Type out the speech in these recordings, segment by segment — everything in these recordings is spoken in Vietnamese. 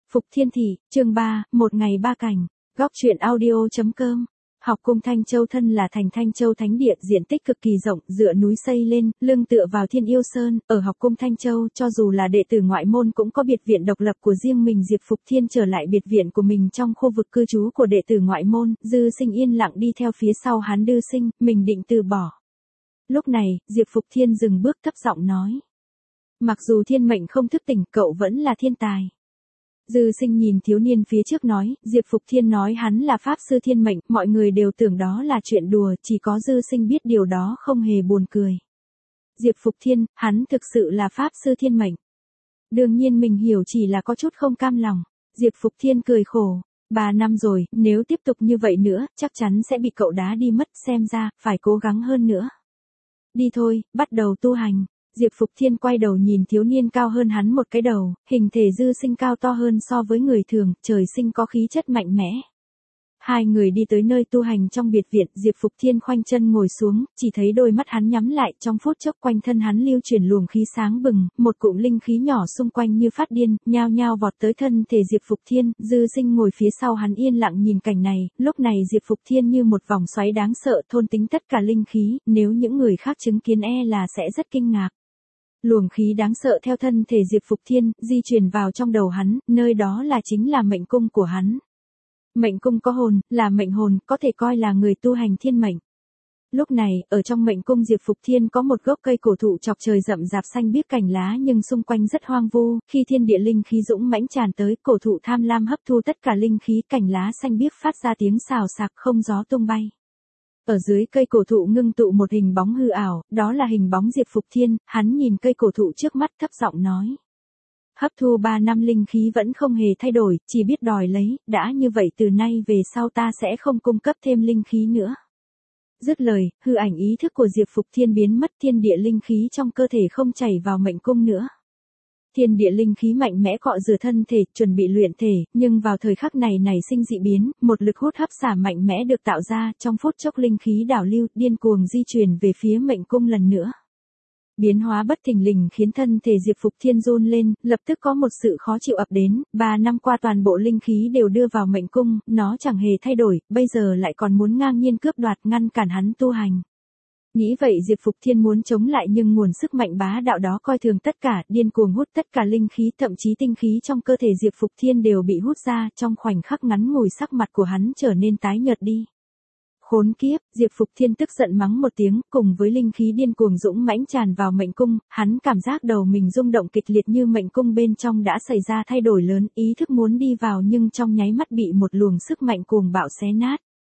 Phục Thiên Thị, chương 3, một ngày ba cảnh, góc truyện audio.com. Học cung Thanh Châu thân là thành Thanh Châu Thánh Địa, diện tích cực kỳ rộng, dựa núi xây lên, lưng tựa vào Thiên Yêu Sơn. Ở học cung Thanh Châu, cho dù là đệ tử ngoại môn cũng có biệt viện độc lập của riêng mình. Diệp Phục Thiên trở lại biệt viện của mình trong khu vực cư trú của đệ tử ngoại môn. Dư Sinh yên lặng đi theo phía sau hắn. Dư Sinh, mình định từ bỏ. Lúc này, Diệp Phục Thiên dừng bước, thấp giọng nói: mặc dù thiên mệnh không thức tỉnh, cậu vẫn là thiên tài. Dư Sinh nhìn thiếu niên phía trước nói. Diệp Phục Thiên nói hắn là pháp sư thiên mệnh, mọi người đều tưởng đó là chuyện đùa, chỉ có Dư Sinh biết điều đó không hề buồn cười. Diệp Phục Thiên, hắn thực sự là pháp sư thiên mệnh. Đương nhiên mình hiểu, chỉ là có chút không cam lòng. Diệp Phục Thiên cười khổ. 3 năm rồi, nếu tiếp tục như vậy nữa, chắc chắn sẽ bị cậu đá đi mất, xem ra, phải cố gắng hơn nữa. Đi thôi, bắt đầu tu hành. Diệp Phục Thiên quay đầu nhìn thiếu niên cao hơn hắn một cái đầu, hình thể Dư Sinh cao to hơn so với người thường, trời sinh có khí chất mạnh mẽ. Hai người đi tới nơi tu hành trong biệt viện. Diệp Phục Thiên khoanh chân ngồi xuống, chỉ thấy đôi mắt hắn nhắm lại, trong phút chốc quanh thân hắn lưu chuyển luồng khí sáng bừng, một cụm linh khí nhỏ xung quanh như phát điên, nhao nhao vọt tới thân thể Diệp Phục Thiên. Dư Sinh ngồi phía sau hắn yên lặng nhìn cảnh này, lúc này Diệp Phục Thiên như một vòng xoáy đáng sợ thôn tính tất cả linh khí, nếu những người khác chứng kiến là sẽ rất kinh ngạc. Luồng khí đáng sợ theo thân thể Diệp Phục Thiên, di chuyển vào trong đầu hắn, nơi đó chính là mệnh cung của hắn. Mệnh cung có hồn, là mệnh hồn, có thể coi là người tu hành thiên mệnh. Lúc này, ở trong mệnh cung Diệp Phục Thiên có một gốc cây cổ thụ chọc trời rậm rạp xanh biếc cành lá, nhưng xung quanh rất hoang vu. Khi thiên địa linh khí dũng mãnh tràn tới, cổ thụ tham lam hấp thu tất cả linh khí, cành lá xanh biếc phát ra tiếng xào xạc, không gió tung bay. Ở dưới cây cổ thụ ngưng tụ một hình bóng hư ảo, đó là hình bóng Diệp Phục Thiên. Hắn nhìn cây cổ thụ trước mắt, thấp giọng nói: hấp thu 3 năm linh khí vẫn không hề thay đổi, chỉ biết đòi lấy, đã như vậy từ nay về sau ta sẽ không cung cấp thêm linh khí nữa. Dứt lời, hư ảnh ý thức của Diệp Phục Thiên biến mất, thiên địa linh khí trong cơ thể không chảy vào mệnh cung nữa. Thiên địa linh khí mạnh mẽ cọ rửa thân thể, chuẩn bị luyện thể, nhưng vào thời khắc này nảy sinh dị biến, một lực hút hấp xả mạnh mẽ được tạo ra, trong phút chốc linh khí đảo lưu, điên cuồng di chuyển về phía mệnh cung lần nữa. Biến hóa bất thình lình khiến thân thể Diệp Phục Thiên run lên, lập tức có một sự khó chịu ập đến. 3 năm qua toàn bộ linh khí đều đưa vào mệnh cung, nó chẳng hề thay đổi, bây giờ lại còn muốn ngang nhiên cướp đoạt, ngăn cản hắn tu hành. Nghĩ vậy Diệp Phục Thiên muốn chống lại, nhưng nguồn sức mạnh bá đạo đó coi thường tất cả, điên cuồng hút tất cả linh khí, thậm chí tinh khí trong cơ thể Diệp Phục Thiên đều bị hút ra. Trong khoảnh khắc ngắn ngủi, sắc mặt của hắn trở nên tái nhợt đi. Khốn kiếp, Diệp Phục Thiên tức giận mắng một tiếng, cùng với linh khí điên cuồng dũng mãnh tràn vào mệnh cung, hắn cảm giác đầu mình rung động kịch liệt, như mệnh cung bên trong đã xảy ra thay đổi lớn, ý thức muốn đi vào nhưng trong nháy mắt bị một luồng sức mạnh cuồng bạo xé nát.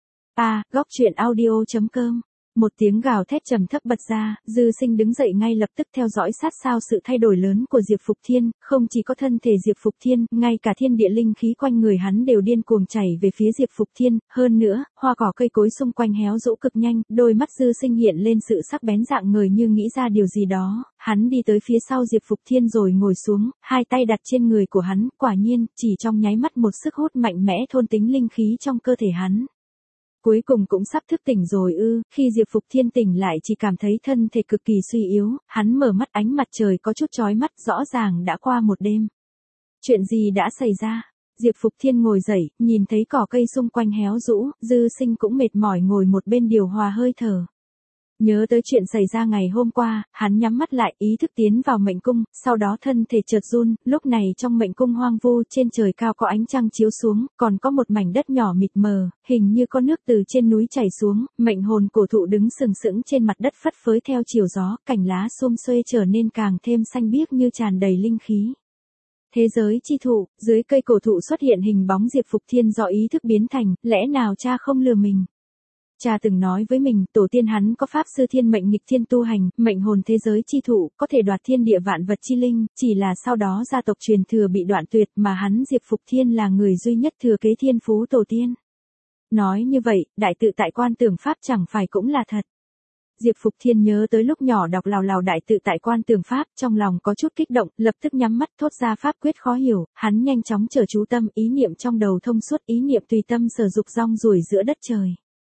Góc truyện audio.com. Một tiếng gào thét trầm thấp bật ra, Dư Sinh đứng dậy ngay lập tức theo dõi sát sao sự thay đổi lớn của Diệp Phục Thiên. Không chỉ có thân thể Diệp Phục Thiên, ngay cả thiên địa linh khí quanh người hắn đều điên cuồng chảy về phía Diệp Phục Thiên. Hơn nữa, hoa cỏ cây cối xung quanh héo rũ cực nhanh, đôi mắt Dư Sinh hiện lên sự sắc bén dạng người, như nghĩ ra điều gì đó. Hắn đi tới phía sau Diệp Phục Thiên rồi ngồi xuống, hai tay đặt trên người của hắn. Quả nhiên, chỉ trong nháy mắt một sức hút mạnh mẽ thôn tính linh khí trong cơ thể hắn. Cuối cùng cũng sắp thức tỉnh rồi ư? Khi Diệp Phục Thiên tỉnh lại chỉ cảm thấy thân thể cực kỳ suy yếu, hắn mở mắt, ánh mặt trời có chút chói mắt, rõ ràng đã qua một đêm. Chuyện gì đã xảy ra? Diệp Phục Thiên ngồi dậy, nhìn thấy cỏ cây xung quanh héo rũ, Dư Sinh cũng mệt mỏi ngồi một bên điều hòa hơi thở. Nhớ tới chuyện xảy ra ngày hôm qua, hắn nhắm mắt lại, ý thức tiến vào mệnh cung, sau đó thân thể chợt run. Lúc này trong mệnh cung hoang vu, trên trời cao có ánh trăng chiếu xuống, còn có một mảnh đất nhỏ mịt mờ, hình như có nước từ trên núi chảy xuống. Mệnh hồn cổ thụ đứng sừng sững trên mặt đất phất phới theo chiều gió, cành lá xum xuê trở nên càng thêm xanh biếc như tràn đầy linh khí. Thế giới chi thụ, dưới cây cổ thụ xuất hiện hình bóng Diệp Phục Thiên do ý thức biến thành, lẽ nào cha không lừa mình? Cha từng nói với mình, tổ tiên hắn có pháp sư thiên mệnh nghịch thiên tu hành, mệnh hồn thế giới chi thụ, có thể đoạt thiên địa vạn vật chi linh, chỉ là sau đó gia tộc truyền thừa bị đoạn tuyệt, mà hắn Diệp Phục Thiên là người duy nhất thừa kế thiên phú tổ tiên. Nói như vậy, đại tự tại quan tưởng pháp chẳng phải cũng là thật. Diệp Phục Thiên nhớ tới lúc nhỏ đọc lào lào đại tự tại quan tưởng pháp, trong lòng có chút kích động, lập tức nhắm mắt thốt ra pháp quyết khó hiểu, hắn nhanh chóng trở chú tâm, ý niệm trong đầu thông suốt, ý niệm tùy tâm sở dục rong ruổi giữa đất trời.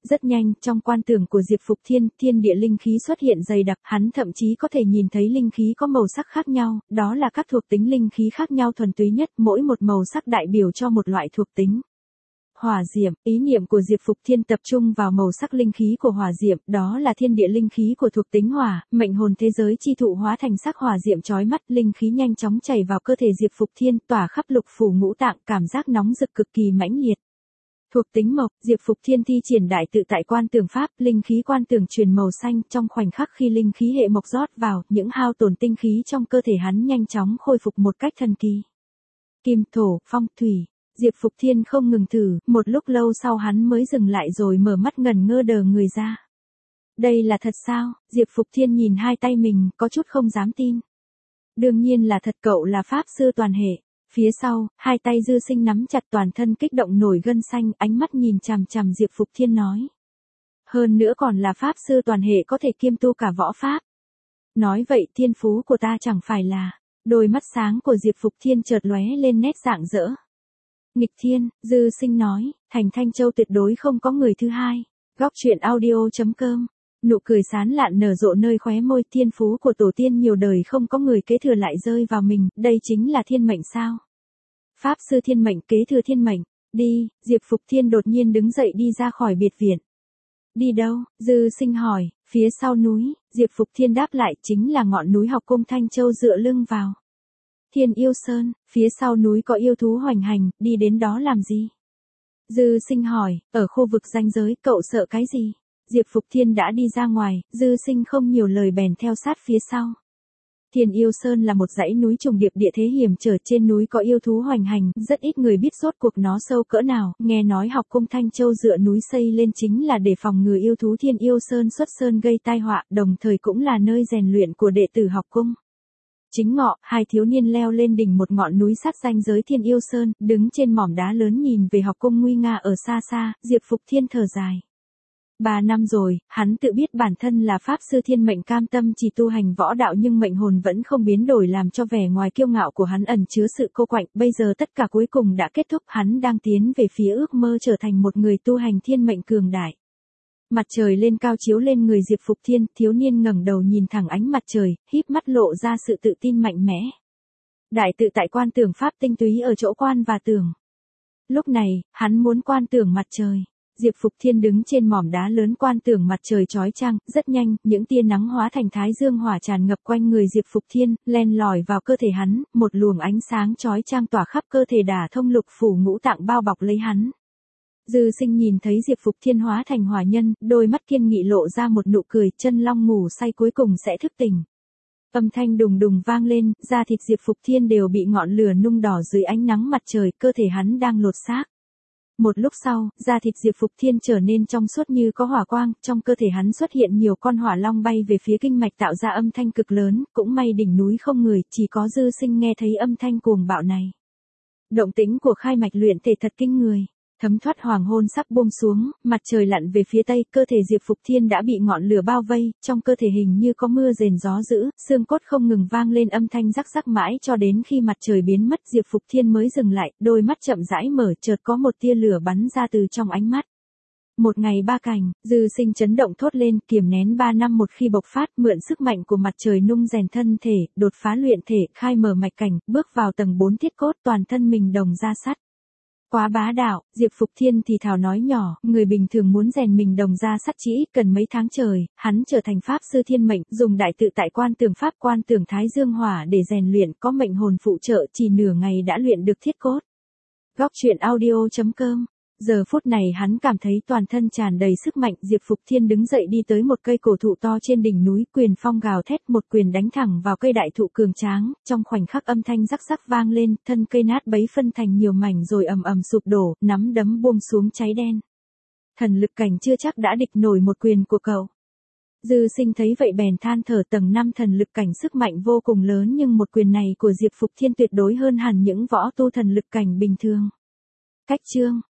Rất nhanh, trong quan tưởng của Diệp Phục Thiên, thiên địa linh khí xuất hiện dày đặc, hắn thậm chí có thể nhìn thấy linh khí có màu sắc khác nhau, đó là các thuộc tính linh khí khác nhau thuần túy nhất, mỗi một màu sắc đại biểu cho một loại thuộc tính. Hỏa diệm, ý niệm của Diệp Phục Thiên tập trung vào màu sắc linh khí của hỏa diệm, đó là thiên địa linh khí của thuộc tính hỏa, mệnh hồn thế giới chi thụ hóa thành sắc hỏa diệm chói mắt, linh khí nhanh chóng chảy vào cơ thể Diệp Phục Thiên, tỏa khắp lục phủ ngũ tạng, cảm giác nóng rực cực kỳ mãnh liệt. Thuộc tính mộc, Diệp Phục Thiên thi triển đại tự tại quan tưởng pháp, linh khí quan tưởng truyền màu xanh, trong khoảnh khắc khi linh khí hệ mộc rót vào, những hao tổn tinh khí trong cơ thể hắn nhanh chóng khôi phục một cách thần kỳ. Kim, thổ, phong, thủy. Diệp Phục Thiên không ngừng thử, một lúc lâu sau hắn mới dừng lại rồi mở mắt ngẩn ngơ đờ người ra. Đây là thật sao? Diệp Phục Thiên nhìn hai tay mình, có chút không dám tin. Đương nhiên là thật, cậu là pháp sư toàn hệ. Phía sau, hai tay Dư Sinh nắm chặt, toàn thân kích động nổi gân xanh, ánh mắt nhìn chằm chằm Diệp Phục Thiên nói. Hơn nữa còn là pháp sư toàn hệ có thể kiêm tu cả võ pháp. Nói vậy thiên phú của ta chẳng phải là... Đôi mắt sáng của Diệp Phục Thiên chợt lóe lên nét rạng rỡ. Nghịch thiên, Dư Sinh nói, thành Thanh Châu tuyệt đối không có người thứ hai. Góc truyện audio.com. Nụ cười sán lạn nở rộ nơi khóe môi, thiên phú của tổ tiên nhiều đời không có người kế thừa lại rơi vào mình, đây chính là thiên mệnh sao? Pháp sư thiên mệnh kế thừa thiên mệnh, đi, Diệp Phục Thiên đột nhiên đứng dậy đi ra khỏi biệt viện. Đi đâu? Dư Sinh hỏi, phía sau núi, Diệp Phục Thiên đáp lại, chính là ngọn núi Học Cung Thanh Châu dựa lưng vào. Thiên Yêu Sơn, phía sau núi có yêu thú hoành hành, đi đến đó làm gì? Dư Sinh hỏi, ở khu vực ranh giới, cậu sợ cái gì? Diệp Phục Thiên đã đi ra ngoài, Dư Sinh không nhiều lời bèn theo sát phía sau. Thiên Yêu Sơn là một dãy núi trùng điệp, địa thế hiểm trở, trên núi có yêu thú hoành hành, rất ít người biết rốt cuộc nó sâu cỡ nào, nghe nói Học Cung Thanh Châu dựa núi xây lên chính là để phòng ngừa yêu thú Thiên Yêu Sơn xuất sơn gây tai họa, đồng thời cũng là nơi rèn luyện của đệ tử học cung. Chính ngọ, hai thiếu niên leo lên đỉnh một ngọn núi sát ranh giới Thiên Yêu Sơn, đứng trên mỏm đá lớn nhìn về học cung nguy nga ở xa xa, Diệp Phục Thiên thở dài. 3 năm rồi, hắn tự biết bản thân là pháp sư thiên mệnh, cam tâm chỉ tu hành võ đạo, nhưng mệnh hồn vẫn không biến đổi, làm cho vẻ ngoài kiêu ngạo của hắn ẩn chứa sự cô quạnh. Bây giờ tất cả cuối cùng đã kết thúc, hắn đang tiến về phía ước mơ trở thành một người tu hành thiên mệnh cường đại. Mặt trời lên cao chiếu lên người Diệp Phục Thiên, thiếu niên ngẩng đầu nhìn thẳng ánh mặt trời, híp mắt lộ ra sự tự tin mạnh mẽ. Đại tự tại quan tưởng pháp tinh túy ở chỗ quan và tưởng. Lúc này, hắn muốn quan tưởng mặt trời. Diệp Phục Thiên đứng trên mỏm đá lớn quan tưởng mặt trời chói chang, rất nhanh, những tia nắng hóa thành thái dương hỏa tràn ngập quanh người Diệp Phục Thiên, len lỏi vào cơ thể hắn, một luồng ánh sáng chói chang tỏa khắp cơ thể, đả thông lục phủ ngũ tạng, bao bọc lấy hắn. Dư Sinh nhìn thấy Diệp Phục Thiên hóa thành hỏa nhân, đôi mắt kiên nghị lộ ra một nụ cười, chân long ngủ say cuối cùng sẽ thức tỉnh. Âm thanh đùng đùng vang lên, da thịt Diệp Phục Thiên đều bị ngọn lửa nung đỏ dưới ánh nắng mặt trời, cơ thể hắn đang lột xác. Một lúc sau, da thịt Diệp Phục Thiên trở nên trong suốt như có hỏa quang, trong cơ thể hắn xuất hiện nhiều con hỏa long bay về phía kinh mạch, tạo ra âm thanh cực lớn, cũng may đỉnh núi không người, chỉ có Dư Sinh nghe thấy âm thanh cuồng bạo này. Động tĩnh của khai mạch luyện thể thật kinh người. Thấm thoát hoàng hôn sắp buông xuống, mặt trời lặn về phía tây, cơ thể Diệp Phục Thiên đã bị ngọn lửa bao vây, trong cơ thể hình như có mưa rền gió dữ, xương cốt không ngừng vang lên âm thanh rắc rắc mãi cho đến khi mặt trời biến mất, Diệp Phục Thiên mới dừng lại, đôi mắt chậm rãi mở, chợt có một tia lửa bắn ra từ trong ánh mắt. 1 ngày 3 cảnh, Dư Sinh chấn động thốt lên, kiềm nén 3 năm một khi bộc phát, mượn sức mạnh của mặt trời nung rèn thân thể, đột phá luyện thể, khai mở mạch cảnh, bước vào tầng 4 thiết cốt, toàn thân mình đồng da sắt. Quá bá đạo, Diệp Phục Thiên thì thào nói nhỏ, người bình thường muốn rèn mình đồng da sắt chỉ ít cần mấy tháng trời, hắn trở thành pháp sư thiên mệnh, dùng đại tự tại quan tưởng pháp quan tưởng thái dương hỏa để rèn luyện, có mệnh hồn phụ trợ, chỉ nửa ngày đã luyện được thiết cốt. Góc truyện audio.com. Giờ phút này hắn cảm thấy toàn thân tràn đầy sức mạnh, Diệp Phục Thiên đứng dậy đi tới một cây cổ thụ to trên đỉnh núi, quyền phong gào thét, một quyền đánh thẳng vào cây đại thụ cường tráng, trong khoảnh khắc âm thanh rắc rắc vang lên, thân cây nát bấy phân thành nhiều mảnh rồi ầm ầm sụp đổ, nắm đấm buông xuống cháy đen. Thần lực cảnh chưa chắc đã địch nổi một quyền của cậu. Dư Sinh thấy vậy bèn than thở, tầng 5 thần lực cảnh sức mạnh vô cùng lớn, nhưng một quyền này của Diệp Phục Thiên tuyệt đối hơn hẳn những võ tu thần lực cảnh bình thường. Cách chương